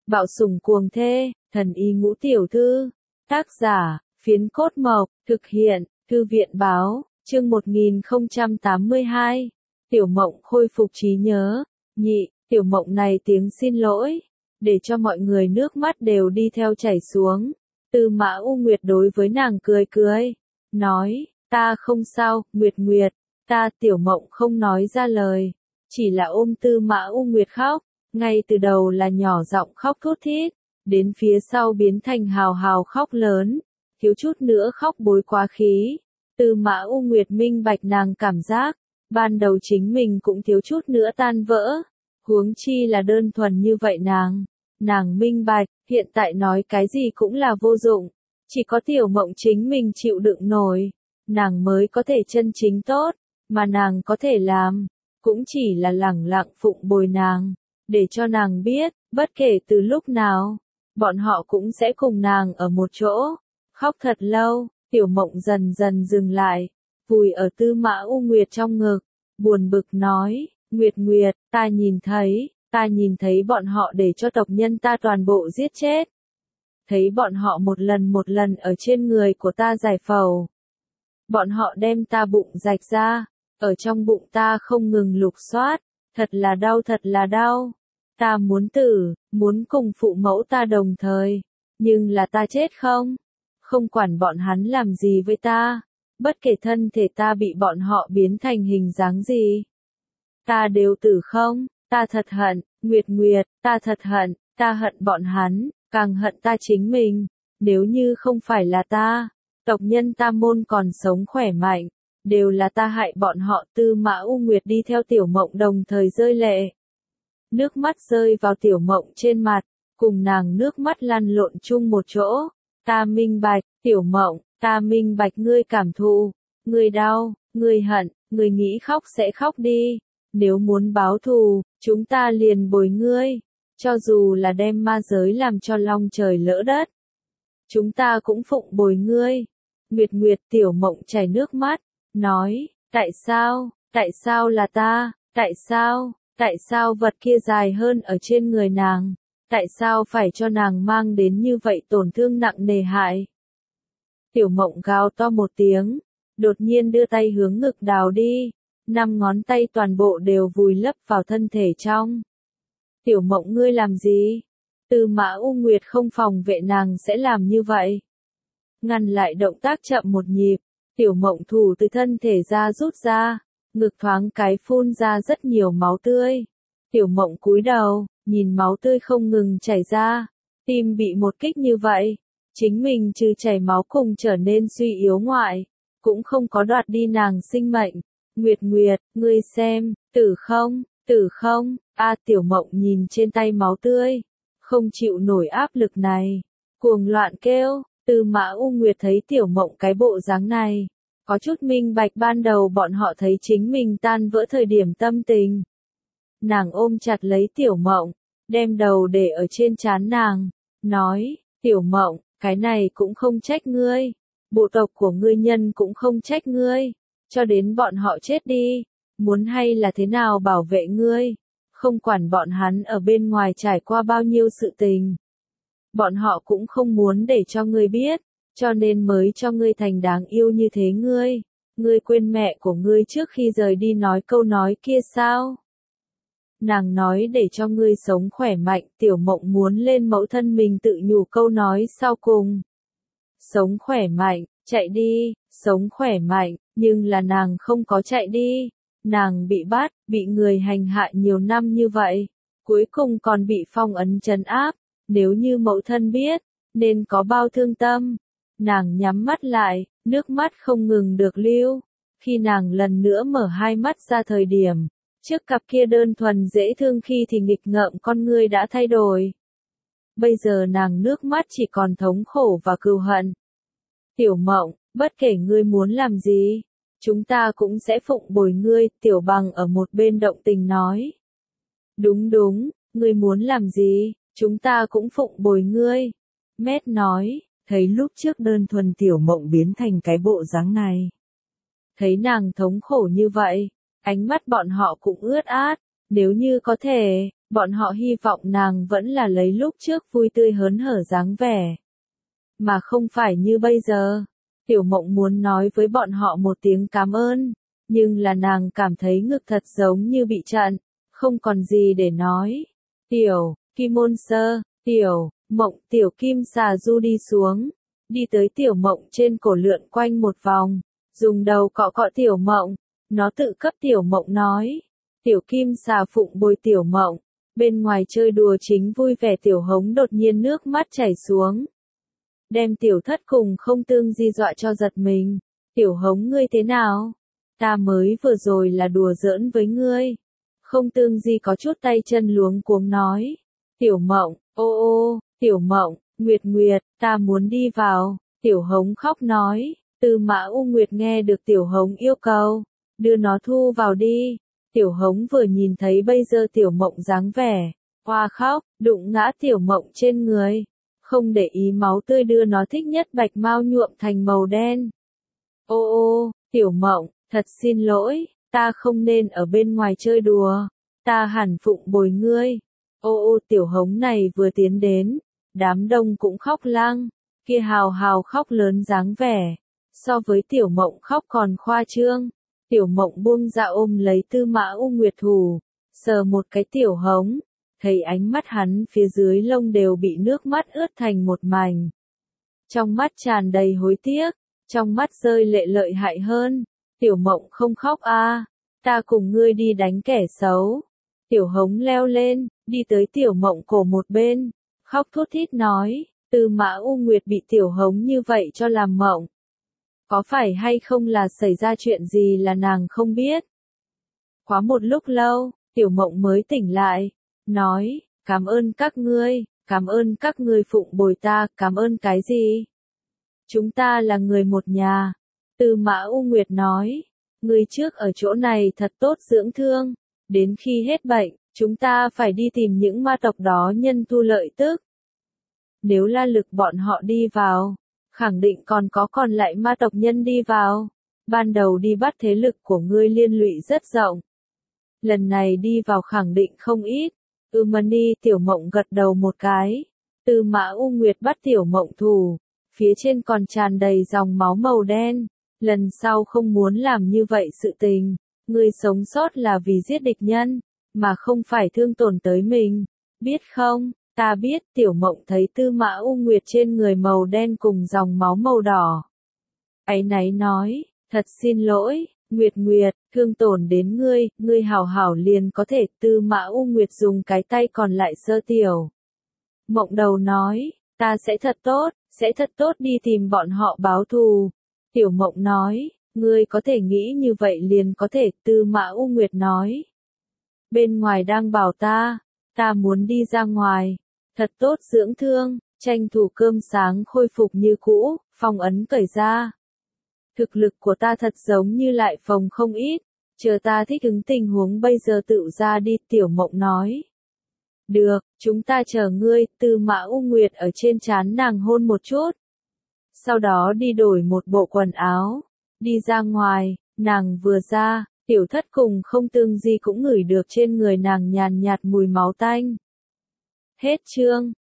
Bạo sủng cuồng thê, thần y ngũ tiểu thư. Tác giả, Phiến Cốt Mộc, thực hiện, Thư viện báo, chương 1082. Tiểu Mộng khôi phục trí nhớ. Nhị, Tiểu Mộng này tiếng xin lỗi, để cho mọi người nước mắt đều đi theo chảy xuống. Tư Mã U Nguyệt đối với nàng cười cười, nói, ta không sao, Nguyệt Nguyệt, ta. Tiểu Mộng không nói ra lời, chỉ là ôm Tư Mã U Nguyệt khóc, ngay từ đầu là nhỏ giọng khóc thút thít, đến phía sau biến thành hào hào khóc lớn, thiếu chút nữa khóc bối quá khí. Tư Mã U Nguyệt minh bạch nàng cảm giác, ban đầu chính mình cũng thiếu chút nữa tan vỡ, huống chi là đơn thuần như vậy nàng minh bạch, hiện tại nói cái gì cũng là vô dụng, chỉ có Tiểu Mộng chính mình chịu đựng nổi, nàng mới có thể chân chính tốt, mà nàng có thể làm, cũng chỉ là lẳng lặng phụng bồi nàng, để cho nàng biết, bất kể từ lúc nào, bọn họ cũng sẽ cùng nàng ở một chỗ. Khóc thật lâu, Tiểu Mộng dần dần dừng lại, vùi ở Tư Mã U Nguyệt trong ngực, buồn bực nói, Nguyệt Nguyệt, ta nhìn thấy bọn họ để cho tộc nhân ta toàn bộ giết chết. Thấy bọn họ một lần ở trên người của ta giải phẫu. Bọn họ đem ta bụng rạch ra, ở trong bụng ta không ngừng lục soát, thật là đau. Ta muốn cùng phụ mẫu ta đồng thời, nhưng là ta chết không quản bọn hắn làm gì với ta, bất kể thân thể ta bị bọn họ biến thành hình dáng gì. Ta đều tử không, ta thật hận, Nguyệt Nguyệt, ta thật hận, ta hận bọn hắn, càng hận ta chính mình, nếu như không phải là ta, tộc nhân ta môn còn sống khỏe mạnh, đều là ta hại bọn họ. Tư Mã U Nguyệt đi theo Tiểu Mộng đồng thời rơi lệ. Nước mắt rơi vào Tiểu Mộng trên mặt, cùng nàng nước mắt lăn lộn chung một chỗ. Ta minh bạch, Tiểu Mộng, ta minh bạch ngươi cảm thụ, ngươi đau, ngươi hận, ngươi nghĩ khóc sẽ khóc đi. Nếu muốn báo thù, chúng ta liền bồi ngươi, cho dù là đem ma giới làm cho long trời lỡ đất. Chúng ta cũng phụng bồi ngươi. Nguyệt Nguyệt. Tiểu Mộng chảy nước mắt, nói, tại sao là ta, tại sao vật kia dài hơn ở trên người nàng, tại sao phải cho nàng mang đến như vậy tổn thương nặng nề hại. Tiểu Mộng gào to một tiếng, đột nhiên đưa tay hướng ngực đào đi, 5 ngón tay toàn bộ đều vùi lấp vào thân thể trong. Tiểu Mộng ngươi làm gì? Tư Mã U Nguyệt không phòng vệ nàng sẽ làm như vậy. Ngăn lại động tác chậm một nhịp, Tiểu Mộng thủ từ thân thể ra rút ra, ngực thoáng cái phun ra rất nhiều máu tươi. Tiểu Mộng cúi đầu, nhìn máu tươi không ngừng chảy ra, tim bị một kích như vậy, chính mình trừ chảy máu cùng trở nên suy yếu ngoại, cũng không có đoạt đi nàng sinh mệnh. Nguyệt Nguyệt, ngươi xem, tử không, Tiểu Mộng nhìn trên tay máu tươi, không chịu nổi áp lực này, cuồng loạn kêu. Tư Mã U Nguyệt thấy Tiểu Mộng cái bộ dáng này, có chút minh bạch ban đầu bọn họ thấy chính mình tan vỡ thời điểm tâm tình. Nàng ôm chặt lấy Tiểu Mộng, đem đầu để ở trên trán nàng, nói, Tiểu Mộng, cái này cũng không trách ngươi, bộ tộc của ngươi nhân cũng không trách ngươi, cho đến bọn họ chết đi, muốn hay là thế nào bảo vệ ngươi, không quản bọn hắn ở bên ngoài trải qua bao nhiêu sự tình. Bọn họ cũng không muốn để cho ngươi biết, cho nên mới cho ngươi thành đáng yêu như thế. Ngươi quên mẹ của ngươi trước khi rời đi nói câu nói kia sao? Nàng nói để cho ngươi sống khỏe mạnh. Tiểu Mộng muốn lên mẫu thân mình tự nhủ câu nói sau cùng. Sống khỏe mạnh, chạy đi, sống khỏe mạnh, nhưng là nàng không có chạy đi. Nàng bị bắt, bị người hành hạ nhiều năm như vậy, cuối cùng còn bị phong ấn trấn áp. Nếu như mẫu thân biết, nên có bao thương tâm. Nàng nhắm mắt lại, nước mắt không ngừng được lưu. Khi nàng lần nữa mở hai mắt ra thời điểm, trước cặp kia đơn thuần dễ thương khi thì nghịch ngợm con ngươi đã thay đổi. Bây giờ nàng nước mắt chỉ còn thống khổ và cừu hận. Tiểu Mộng, bất kể ngươi muốn làm gì, chúng ta cũng sẽ phụng bồi ngươi. Tiểu Bằng ở một bên động tình nói. Đúng, ngươi muốn làm gì, chúng ta cũng phụng bồi ngươi. Mét nói, thấy lúc trước đơn thuần Tiểu Mộng biến thành cái bộ dáng này. Thấy nàng thống khổ như vậy, ánh mắt bọn họ cũng ướt át, nếu như có thể, Bọn họ hy vọng nàng vẫn là lấy lúc trước vui tươi hớn hở dáng vẻ. Mà không phải như bây giờ. Tiểu Mộng muốn nói với bọn họ một tiếng cảm ơn, nhưng là nàng cảm thấy ngực thật giống như bị chặn, không còn gì để nói. Tiểu, Kim Môn Sơ, Tiểu, Mộng, Tiểu Kim xà du đi xuống, đi tới Tiểu Mộng trên cổ lượn quanh một vòng, dùng đầu cọ cọ Tiểu Mộng, nó tự cấp Tiểu Mộng nói. Tiểu Kim xà phụng bồi Tiểu Mộng, bên ngoài chơi đùa chính vui vẻ Tiểu Hống đột nhiên nước mắt chảy xuống. Đem Tiểu Thất cùng Không Tương Di dọa cho giật mình. Tiểu Hống ngươi thế nào? Ta mới vừa rồi là đùa giỡn với ngươi. Không Tương Di có chút tay chân luống cuống nói. Tiểu Mộng, ô ô, Tiểu Mộng, Nguyệt Nguyệt, ta muốn đi vào. Tiểu Hống khóc nói. Tư Mã U Nguyệt nghe được Tiểu Hống yêu cầu, đưa nó thu vào đi. Tiểu Hống vừa nhìn thấy bây giờ Tiểu Mộng dáng vẻ, hoa khóc, đụng ngã Tiểu Mộng trên người. Không để ý máu tươi đưa nó thích nhất bạch mao nhuộm thành màu đen. Ô ô, Tiểu Mộng, thật xin lỗi, ta không nên ở bên ngoài chơi đùa, ta hẳn phụng bồi ngươi. Ô ô, Tiểu Hống này vừa tiến đến, đám đông cũng khóc lang, kia hào hào khóc lớn dáng vẻ, so với Tiểu Mộng khóc còn khoa trương. Tiểu Mộng buông ra ôm lấy Tư Mã U Nguyệt thủ, sờ một cái Tiểu Hống, thấy ánh mắt hắn phía dưới lông đều bị nước mắt ướt thành một mảnh. Trong mắt tràn đầy hối tiếc, trong mắt rơi lệ lợi hại hơn. Tiểu Mộng không khóc a, ta cùng ngươi đi đánh kẻ xấu. Tiểu Hống leo lên, đi tới Tiểu Mộng cổ một bên, khóc thút thít nói, Tư Mã U Nguyệt bị Tiểu Hống như vậy cho làm mộng. Có phải hay không là xảy ra chuyện gì là nàng không biết. Quá một lúc lâu, Tiểu Mộng mới tỉnh lại, nói, cảm ơn các ngươi phụng bồi ta, cảm ơn cái gì? Chúng ta là người một nhà. Tư Mã U Nguyệt nói, ngươi trước ở chỗ này thật tốt dưỡng thương, đến khi hết bệnh, chúng ta phải đi tìm những ma tộc đó nhân thu lợi tức. Nếu La Lực bọn họ đi vào, khẳng định còn lại ma tộc nhân đi vào. Ban đầu đi bắt thế lực của ngươi liên lụy rất rộng. Lần này đi vào khẳng định không ít. Mani Tiểu Mộng gật đầu một cái. Tư Mã U Nguyệt bắt Tiểu Mộng thủ, phía trên còn tràn đầy dòng máu màu đen. Lần sau không muốn làm như vậy sự tình. Ngươi sống sót là vì giết địch nhân, mà không phải thương tổn tới mình. Biết không? Ta biết. Tiểu Mộng thấy Tư Mã U Nguyệt trên người màu đen cùng dòng máu màu đỏ. Áy náy nói, thật xin lỗi, Nguyệt Nguyệt, thương tổn đến ngươi hảo hảo liền có thể. Tư Mã U Nguyệt dùng cái tay còn lại sơ Tiểu Mộng đầu nói, ta sẽ thật tốt đi tìm bọn họ báo thù. Tiểu Mộng nói, ngươi có thể nghĩ như vậy liền có thể. Tư Mã U Nguyệt nói, bên ngoài đang bảo ta muốn đi ra ngoài, thật tốt dưỡng thương, tranh thủ cơm sáng khôi phục như cũ, phong ấn cởi ra. Thực lực của ta thật giống như lại phồng không ít, chờ ta thích ứng tình huống bây giờ tự ra đi. Tiểu Mộng nói, được, chúng ta chờ ngươi. Tư Mã U Nguyệt ở trên trán nàng hôn một chút, sau đó đi đổi một bộ quần áo, đi ra ngoài. Nàng vừa ra, Tiểu Thất cùng Không Tương Di cũng ngửi được trên người nàng nhàn nhạt mùi máu tanh. Hết chương.